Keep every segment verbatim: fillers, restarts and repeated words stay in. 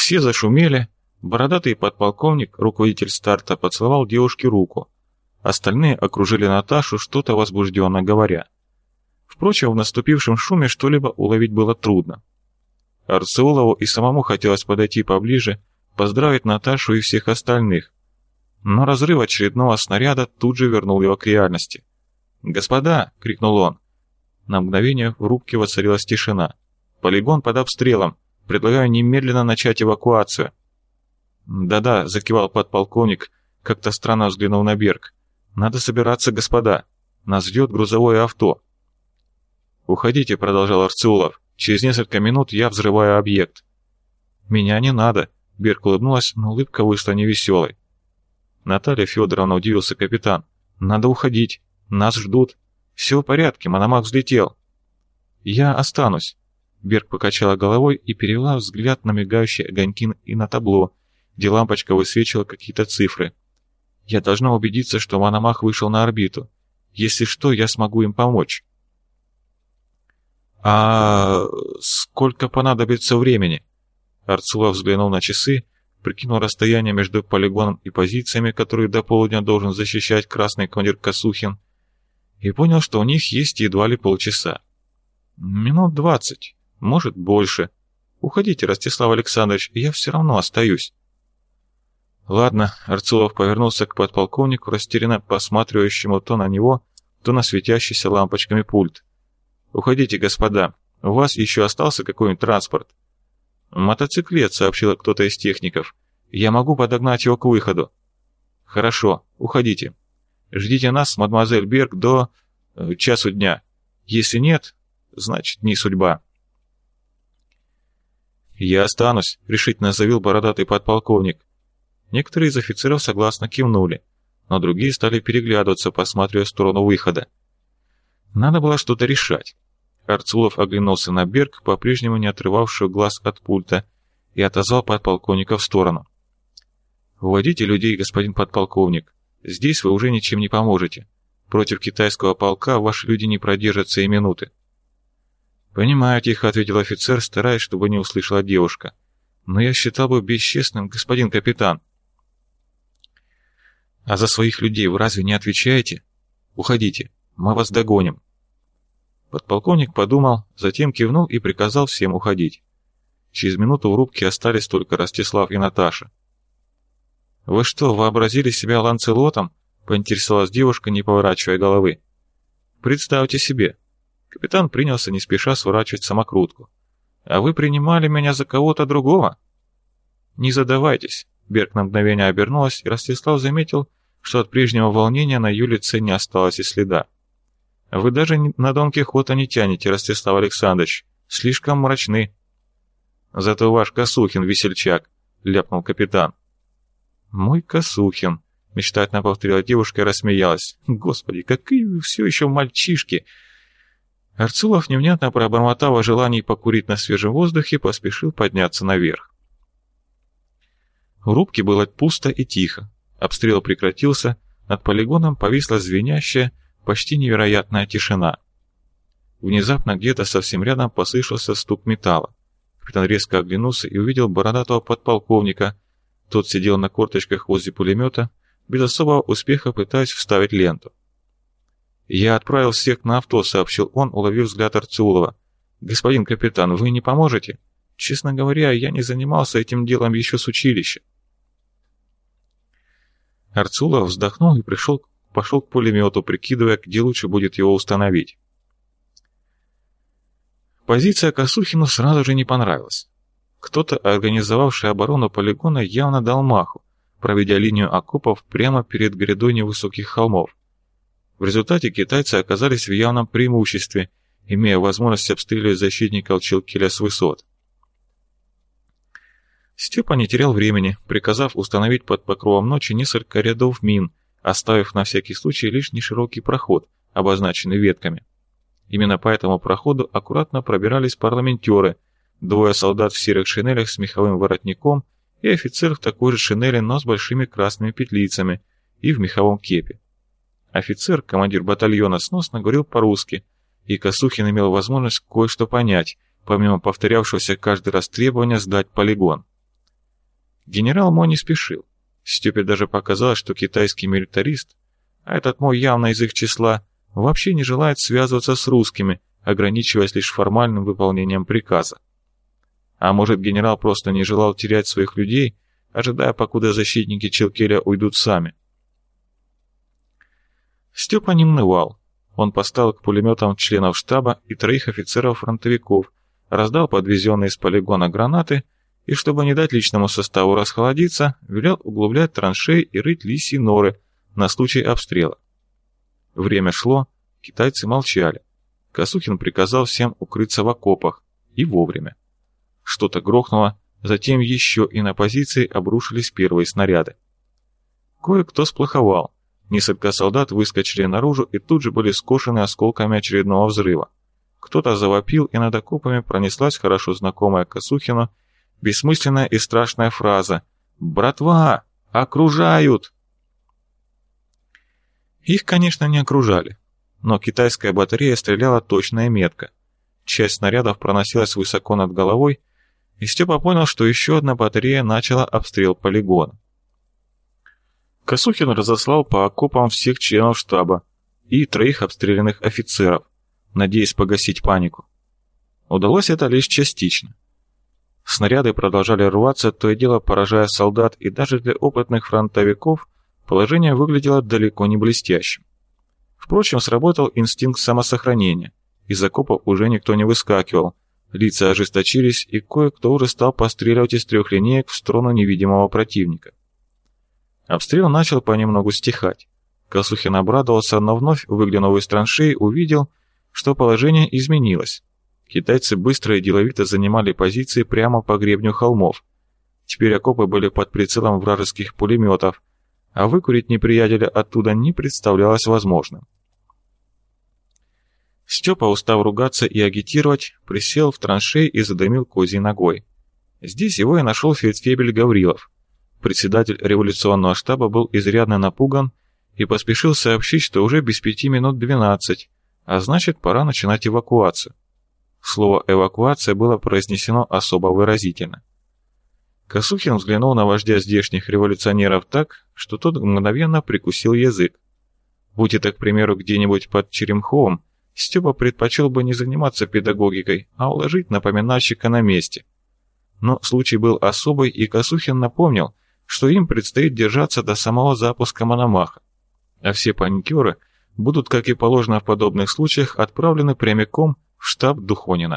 Все зашумели. Бородатый подполковник, руководитель старта, поцеловал девушке руку. Остальные окружили Наташу, что-то возбужденно говоря. Впрочем, в наступившем шуме что-либо уловить было трудно. Арцеулову и самому хотелось подойти поближе, поздравить Наташу и всех остальных. Но разрыв очередного снаряда тут же вернул его к реальности. «Господа!» — крикнул он. На мгновение в рубке воцарилась тишина. «Полигон под обстрелом. Предлагаю немедленно начать эвакуацию». «Да-да», — закивал подполковник, как-то странно взглянув на Берг. «Надо собираться, господа. Нас ждет грузовое авто». «Уходите», — продолжал Арцеулов. «Через несколько минут я взрываю объект». «Меня не надо», — Берг улыбнулась, но улыбка вышла невеселой. «Наталья Федоровна», — удивился капитан. «Надо уходить. Нас ждут. Все в порядке, Мономах взлетел». «Я останусь». Берг покачала головой и перевела взгляд на мигающие огоньки и на табло, где лампочка высвечивала какие-то цифры. «Я должна убедиться, что Мономах вышел на орбиту. Если что, я смогу им помочь». «А сколько понадобится времени?» Арцулов взглянул на часы, прикинул расстояние между полигоном и позициями, которые до полудня должен защищать красный командир Косухин, и понял, что у них есть едва ли полчаса. «Минут двадцать, может, больше. Уходите, Ростислав Александрович, я все равно остаюсь». «Ладно», — Арцулов повернулся к подполковнику, растерянно посматривающему то на него, то на светящийся лампочками пульт. «Уходите, господа. У вас еще остался какой-нибудь транспорт?» «Мотоциклет», — сообщил кто-то из техников. «Я могу подогнать его к выходу». «Хорошо, уходите. Ждите нас, мадемуазель Берг, до э, часу дня. Если нет, значит, не судьба». «Я останусь», — решительно заявил бородатый подполковник. Некоторые из офицеров согласно кивнули, но другие стали переглядываться, посматривая в сторону выхода. Надо было что-то решать. Арцулов оглянулся на Берг, по-прежнему не отрывавшую глаз от пульта, и отозвал подполковника в сторону. «Уводите людей, господин подполковник. Здесь вы уже ничем не поможете. Против китайского полка ваши люди не продержатся и минуты». «Понимаю», — тихо ответил офицер, стараясь, чтобы не услышала девушка. «Но я считал бы бесчестным, господин капитан». «А за своих людей вы разве не отвечаете? Уходите, мы вас догоним». Подполковник подумал, затем кивнул и приказал всем уходить. Через минуту в рубке остались только Ростислав и Наташа. «Вы что, вообразили себя Ланцелотом?» — поинтересовалась девушка, не поворачивая головы. «Представьте себе». Капитан принялся не спеша сворачивать самокрутку. «А вы принимали меня за кого-то другого?» «Не задавайтесь». Берг на мгновение обернулась, и Ростислав заметил, что от прежнего волнения на ее лице не осталось и следа. «Вы даже на Дон Кихота не тянете, Ростислав Александрович. Слишком мрачны». «Зато ваш Косухин весельчак», — ляпнул капитан. «Мой Косухин», — мечтательно повторила девушка и рассмеялась. «Господи, какие вы все еще мальчишки!» Арцулов, невнятно пробормотав о желании покурить на свежем воздухе, поспешил подняться наверх. В рубке было пусто и тихо. Обстрел прекратился, над полигоном повисла звенящая, почти невероятная тишина. Внезапно где-то совсем рядом послышался стук металла. Капитан резко оглянулся и увидел бородатого подполковника. Тот сидел на корточках возле пулемета, без особого успеха пытаясь вставить ленту. «Я отправил всех на авто», — сообщил он, уловив взгляд Арцулова. «Господин капитан, вы не поможете? Честно говоря, я не занимался этим делом еще с училища». Арцулов вздохнул и пришел, пошел к пулемету, прикидывая, где лучше будет его установить. Позиция Косухину сразу же не понравилась. Кто-то, организовавший оборону полигона, явно дал маху, проведя линию окопов прямо перед грядой невысоких холмов. В результате китайцы оказались в явном преимуществе, имея возможность обстреливать защитников Чилкеля с высот. Степа не терял времени, приказав установить под покровом ночи несколько рядов мин, оставив на всякий случай лишь неширокий проход, обозначенный ветками. Именно по этому проходу аккуратно пробирались парламентеры, двое солдат в серых шинелях с меховым воротником и офицер в такой же шинели, но с большими красными петлицами и в меховом кепе. Офицер, командир батальона, сносно говорил по-русски, и Косухин имел возможность кое-что понять, помимо повторявшегося каждый раз требования сдать полигон. Генерал Мо не спешил. Степе даже показалось, что китайский милитарист, а этот Мо явно из их числа, вообще не желает связываться с русскими, ограничиваясь лишь формальным выполнением приказа. А может, генерал просто не желал терять своих людей, ожидая, покуда защитники Челкеля уйдут сами. Степа не унывал. Он поставил к пулеметам членов штаба и троих офицеров-фронтовиков, раздал подвезенные с полигона гранаты и, чтобы не дать личному составу расхолодиться, велел углублять траншеи и рыть лисьи норы на случай обстрела. Время шло, китайцы молчали. Косухин приказал всем укрыться в окопах, и вовремя. Что-то грохнуло, затем еще и на позиции обрушились первые снаряды. Кое-кто сплоховал. Несколько солдат выскочили наружу и тут же были скошены осколками очередного взрыва. Кто-то завопил, и над окопами пронеслась хорошо знакомая Косухину бессмысленная и страшная фраза «Братва! Окружают!». Их, конечно, не окружали, но китайская батарея стреляла точно и метко. Часть снарядов проносилась высоко над головой, и Степа понял, что еще одна батарея начала обстрел полигона. Косухин разослал по окопам всех членов штаба и троих обстрелянных офицеров, надеясь погасить панику. Удалось это лишь частично. Снаряды продолжали рваться, то и дело поражая солдат, и даже для опытных фронтовиков положение выглядело далеко не блестящим. Впрочем, сработал инстинкт самосохранения. Из окопов уже никто не выскакивал, лица ожесточились, и кое-кто уже стал постреливать из трех линеек в сторону невидимого противника. Обстрел начал понемногу стихать. Косухин обрадовался, но вновь, выглянув из траншеи, увидел, что положение изменилось. Китайцы быстро и деловито занимали позиции прямо по гребню холмов. Теперь окопы были под прицелом вражеских пулеметов, а выкурить неприятеля оттуда не представлялось возможным. Степа, устав ругаться и агитировать, присел в траншеи и задымил козьей ногой. Здесь его и нашел фельдфебель Гаврилов. Председатель революционного штаба был изрядно напуган и поспешил сообщить, что уже без пяти минут двенадцать, а значит, пора начинать эвакуацию. Слово «эвакуация» было произнесено особо выразительно. Косухин взглянул на вождя здешних революционеров так, что тот мгновенно прикусил язык. Будь это, к примеру, где-нибудь под Черемховым, Степа предпочел бы не заниматься педагогикой, а уложить напоминальщика на месте. Но случай был особый, и Косухин напомнил, что им предстоит держаться до самого запуска Мономаха, а все паникеры будут, как и положено в подобных случаях, отправлены прямиком в штаб Духонина.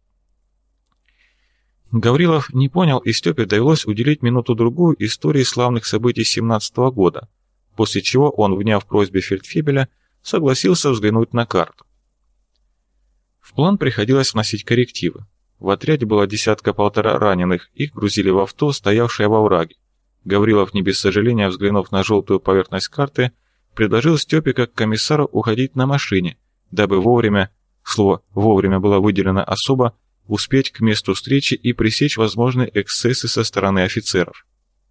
Гаврилов не понял, и Степе довелось уделить минуту-другую истории славных событий семнадцатого года, после чего он, вняв просьбе фельдфебеля, согласился взглянуть на карту. В план приходилось вносить коррективы. В отряде было десятка-полтора раненых, их грузили в авто, стоявшее во враге. Гаврилов, не без сожаления взглянув на желтую поверхность карты, предложил Степе как комиссару уходить на машине, дабы вовремя, слово «вовремя» было выделено особо, успеть к месту встречи и пресечь возможные эксцессы со стороны офицеров.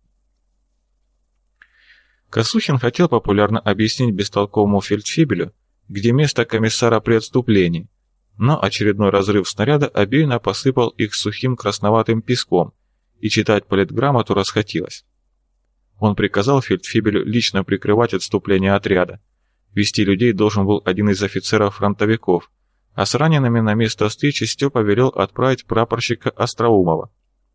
Косухин хотел популярно объяснить бестолковому фельдфебелю, где место комиссара при отступлении, но очередной разрыв снаряда обильно посыпал их сухим красноватым песком, и читать политграмоту расхотелось. Он приказал фельдфебелю лично прикрывать отступление отряда. Вести людей должен был один из офицеров-фронтовиков, а с ранеными на место встречи Степа велел отправить прапорщика Остроумова.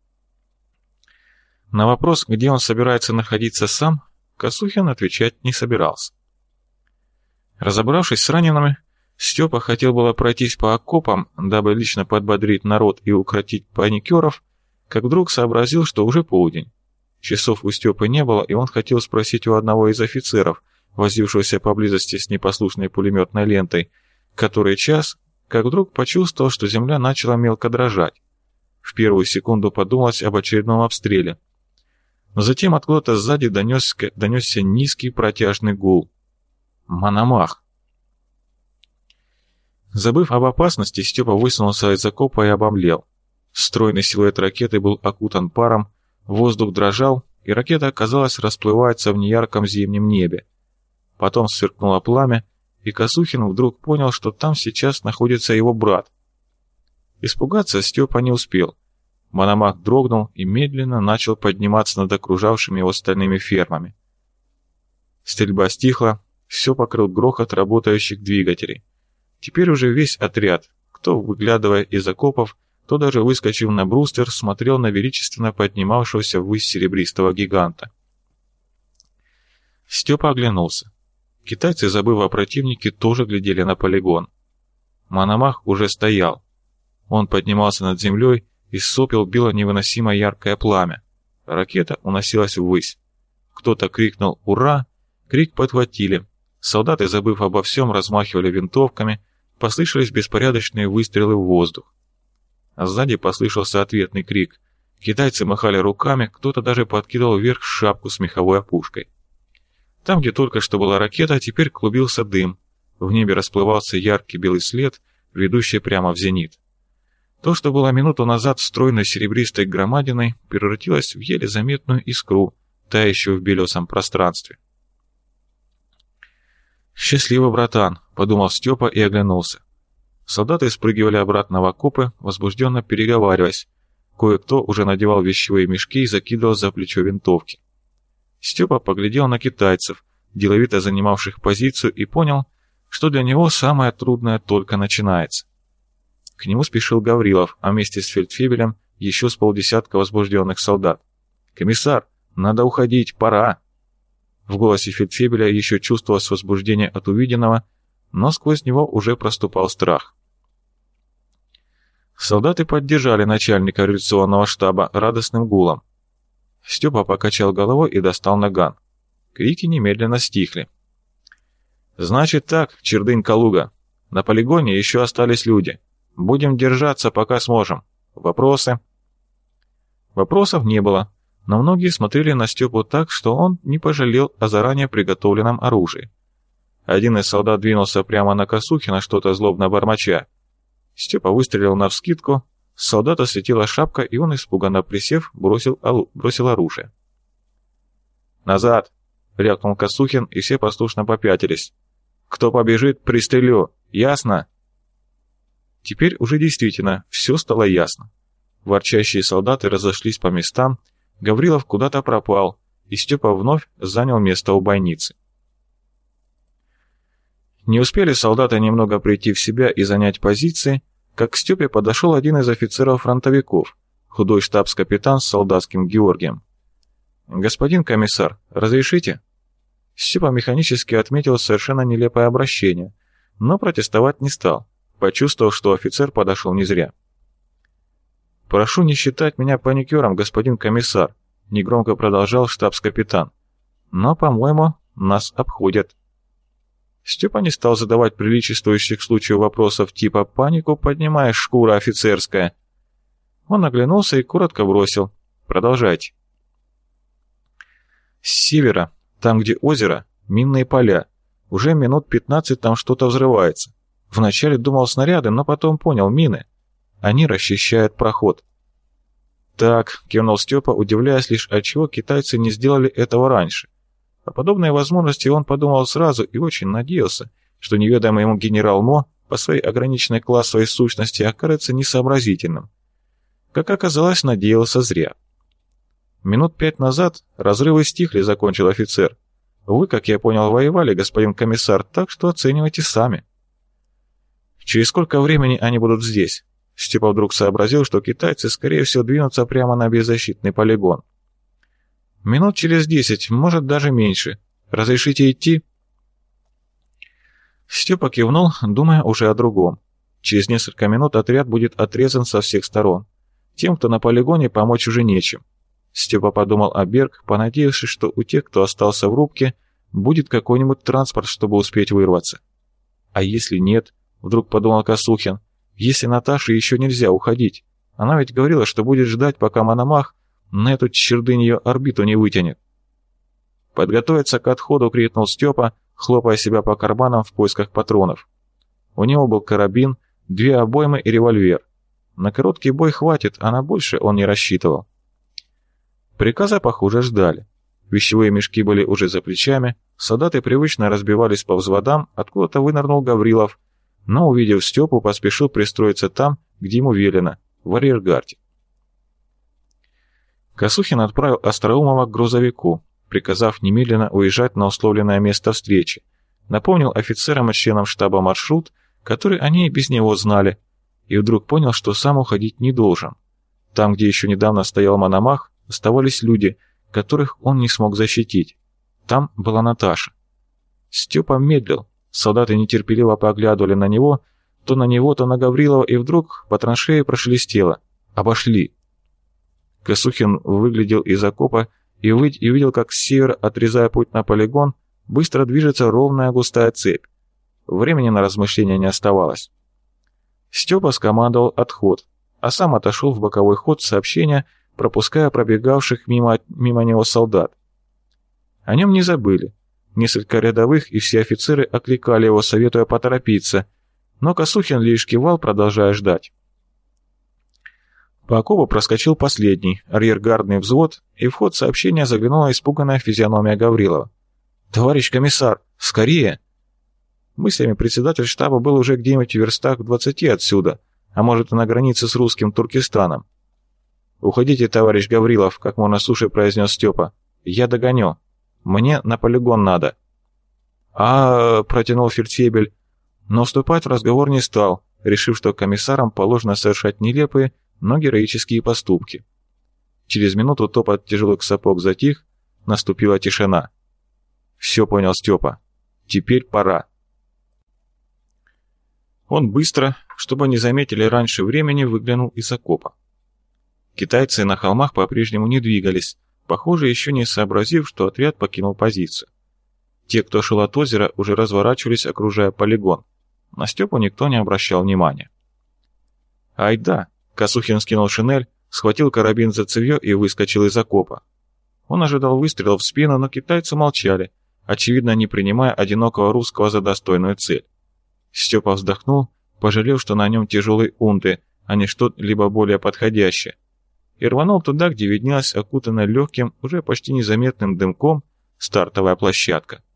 На вопрос, где он собирается находиться сам, Косухин отвечать не собирался. Разобравшись с ранеными, Степа хотел было пройтись по окопам, дабы лично подбодрить народ и укротить паникеров, как вдруг сообразил, что уже полдень. Часов у Степы не было, и он хотел спросить у одного из офицеров, возившегося поблизости с непослушной пулеметной лентой, который час, как вдруг почувствовал, что земля начала мелко дрожать. В первую секунду подумалось об очередном обстреле. Но затем откуда-то сзади донес, донесся низкий протяжный гул. Мономах! Забыв об опасности, Степа высунулся из окопа и обомлел. Стройный силуэт ракеты был окутан паром, воздух дрожал, и ракета, казалось, расплывается в неярком зимнем небе. Потом сверкнуло пламя, и Косухин вдруг понял, что там сейчас находится его брат. Испугаться Степа не успел. Мономах дрогнул и медленно начал подниматься над окружавшими его стальными фермами. Стрельба стихла, все покрыл грохот работающих двигателей. Теперь уже весь отряд, кто, выглядывая из окопов, кто даже выскочив на бруствер, смотрел на величественно поднимавшегося ввысь серебристого гиганта. Степа оглянулся. Китайцы, забыв о противнике, тоже глядели на полигон. Мономах уже стоял. Он поднимался над землей, из сопел било невыносимо яркое пламя. Ракета уносилась ввысь. Кто-то крикнул «Ура!», крик подхватили. Солдаты, забыв обо всем, размахивали винтовками, послышались беспорядочные выстрелы в воздух. А сзади послышался ответный крик. Китайцы махали руками, кто-то даже подкидывал вверх шапку с меховой опушкой. Там, где только что была ракета, теперь клубился дым. В небе расплывался яркий белый след, ведущий прямо в зенит. То, что было минуту назад стройной серебристой громадиной, превратилось в еле заметную искру, тающую в белесом пространстве. «Счастливо, братан», — подумал Степа и оглянулся. Солдаты спрыгивали обратно в окопы, возбужденно переговариваясь. Кое-кто уже надевал вещевые мешки и закидывал за плечо винтовки. Степа поглядел на китайцев, деловито занимавших позицию, и понял, что для него самое трудное только начинается. К нему спешил Гаврилов, а вместе с фельдфебелем еще с полдесятка возбужденных солдат. «Комиссар, надо уходить, пора!» В голосе фельдфебеля еще чувствовалось возбуждение от увиденного, но сквозь него уже проступал страх. Солдаты поддержали начальника революционного штаба радостным гулом. Степа покачал головой и достал наган. Крики немедленно стихли. «Значит так, Чердынь-Калуга, на полигоне еще остались люди. Будем держаться, пока сможем. Вопросы?» Вопросов не было, но многие смотрели на Степу так, что он не пожалел о заранее приготовленном оружии. Один из солдат двинулся прямо на Косухина, что-то злобно бормоча. Степа выстрелил навскидку, с солдата слетела шапка, и он, испуганно присев, бросил, бросил оружие. «Назад!» — рявкнул Косухин, и все послушно попятились. «Кто побежит, пристрелю! Ясно?» Теперь уже действительно все стало ясно. Ворчащие солдаты разошлись по местам, Гаврилов куда-то пропал, и Степа вновь занял место у бойницы. Не успели солдаты немного прийти в себя и занять позиции, как к Степе подошел один из офицеров-фронтовиков, худой штабс-капитан с солдатским Георгием. «Господин комиссар, разрешите?» Степа механически отметил совершенно нелепое обращение, но протестовать не стал, почувствовав, что офицер подошел не зря. «Прошу не считать меня паникером, господин комиссар», — негромко продолжал штабс-капитан. «Но, по-моему, нас обходят». Степа не стал задавать приличествующих случаю вопросов типа «панику поднимаешь, шкура офицерская». Он оглянулся и коротко бросил: «Продолжайте». С севера, там, где озеро, минные поля. Уже минут пятнадцать там что-то взрывается. Вначале думал снаряды, но потом понял — мины. Они расчищают проход. «Так», — кивнул Степа, удивляясь лишь, отчего китайцы не сделали этого раньше. О подобной возможности он подумал сразу и очень надеялся, что неведомый ему генерал Мо по своей ограниченной классовой сущности окажется несообразительным. Как оказалось, надеялся зря. «Минут пять назад разрывы стихли», — закончил офицер. «Вы, как я понял, воевали, господин комиссар, так что оценивайте сами». «Через сколько времени они будут здесь?» Степа вдруг сообразил, что китайцы, скорее всего, двинутся прямо на беззащитный полигон. «Минут через десять, может, даже меньше. Разрешите идти?» Степа кивнул, думая уже о другом. Через несколько минут отряд будет отрезан со всех сторон. Тем, кто на полигоне, помочь уже нечем. Степа подумал о Берг, понадеявшись, что у тех, кто остался в рубке, будет какой-нибудь транспорт, чтобы успеть вырваться. «А если нет?» — вдруг подумал Косухин. «Если Наташе еще нельзя уходить? Она ведь говорила, что будет ждать, пока Мономах на эту чердынь ее орбиту не вытянет». «Подготовиться к отходу!» — крикнул Степа, хлопая себя по карманам в поисках патронов. У него был карабин, две обоймы и револьвер. На короткий бой хватит, а на больше он не рассчитывал. Приказа, похоже, ждали. Вещевые мешки были уже за плечами, солдаты привычно разбивались по взводам, откуда-то вынырнул Гаврилов, но, увидев Степу, поспешил пристроиться там, где ему велено, в арьергарде. Косухин отправил Остроумова к грузовику, приказав немедленно уезжать на условленное место встречи, напомнил офицерам и членам штаба маршрут, который они и без него знали, и вдруг понял, что сам уходить не должен. Там, где еще недавно стоял Мономах, оставались люди, которых он не смог защитить. Там была Наташа. Степа медлил, солдаты нетерпеливо поглядывали на него, то на него, то на Гаврилова, и вдруг по траншее прошелестело. Обошли. Косухин выглядел из окопа и увидел, как с севера, отрезая путь на полигон, быстро движется ровная густая цепь. Времени на размышления не оставалось. Степа скомандовал отход, а сам отошел в боковой ход сообщения, пропуская пробегавших мимо, мимо него солдат. О нем не забыли. Несколько рядовых и все офицеры окликали его, советуя поторопиться, но Косухин лишь кивал, продолжая ждать. По окопу проскочил последний, арьергардный взвод, и в ход сообщения заглянула испуганная физиономия Гаврилова. «Товарищ комиссар, скорее!» Мыслями председатель штаба был уже где-нибудь в верстах в двадцати отсюда, а может и на границе с русским Туркестаном. «Уходите, товарищ Гаврилов», — как можно суше произнес Степа. «Я догоню. Мне на полигон надо». «А...» — протянул фельдфебель, но вступать в разговор не стал, решив, что комиссарам положено совершать нелепые, но героические поступки. Через минуту топот тяжелых сапог затих, наступила тишина. «Все понял Степа. Теперь пора». Он быстро, чтобы не заметили раньше времени, выглянул из окопа. Китайцы на холмах по-прежнему не двигались, похоже, еще не сообразив, что отряд покинул позицию. Те, кто шел от озера, уже разворачивались, окружая полигон. На Степу никто не обращал внимания. «Айда!» — Косухин скинул шинель, схватил карабин за цевьё и выскочил из окопа. Он ожидал выстрела в спину, но китайцы молчали, очевидно, не принимая одинокого русского за достойную цель. Степа вздохнул, пожалев, что на нем тяжелые унты, а не что-либо более подходящее, и рванул туда, где виднелась окутанная легким, уже почти незаметным дымком стартовая площадка.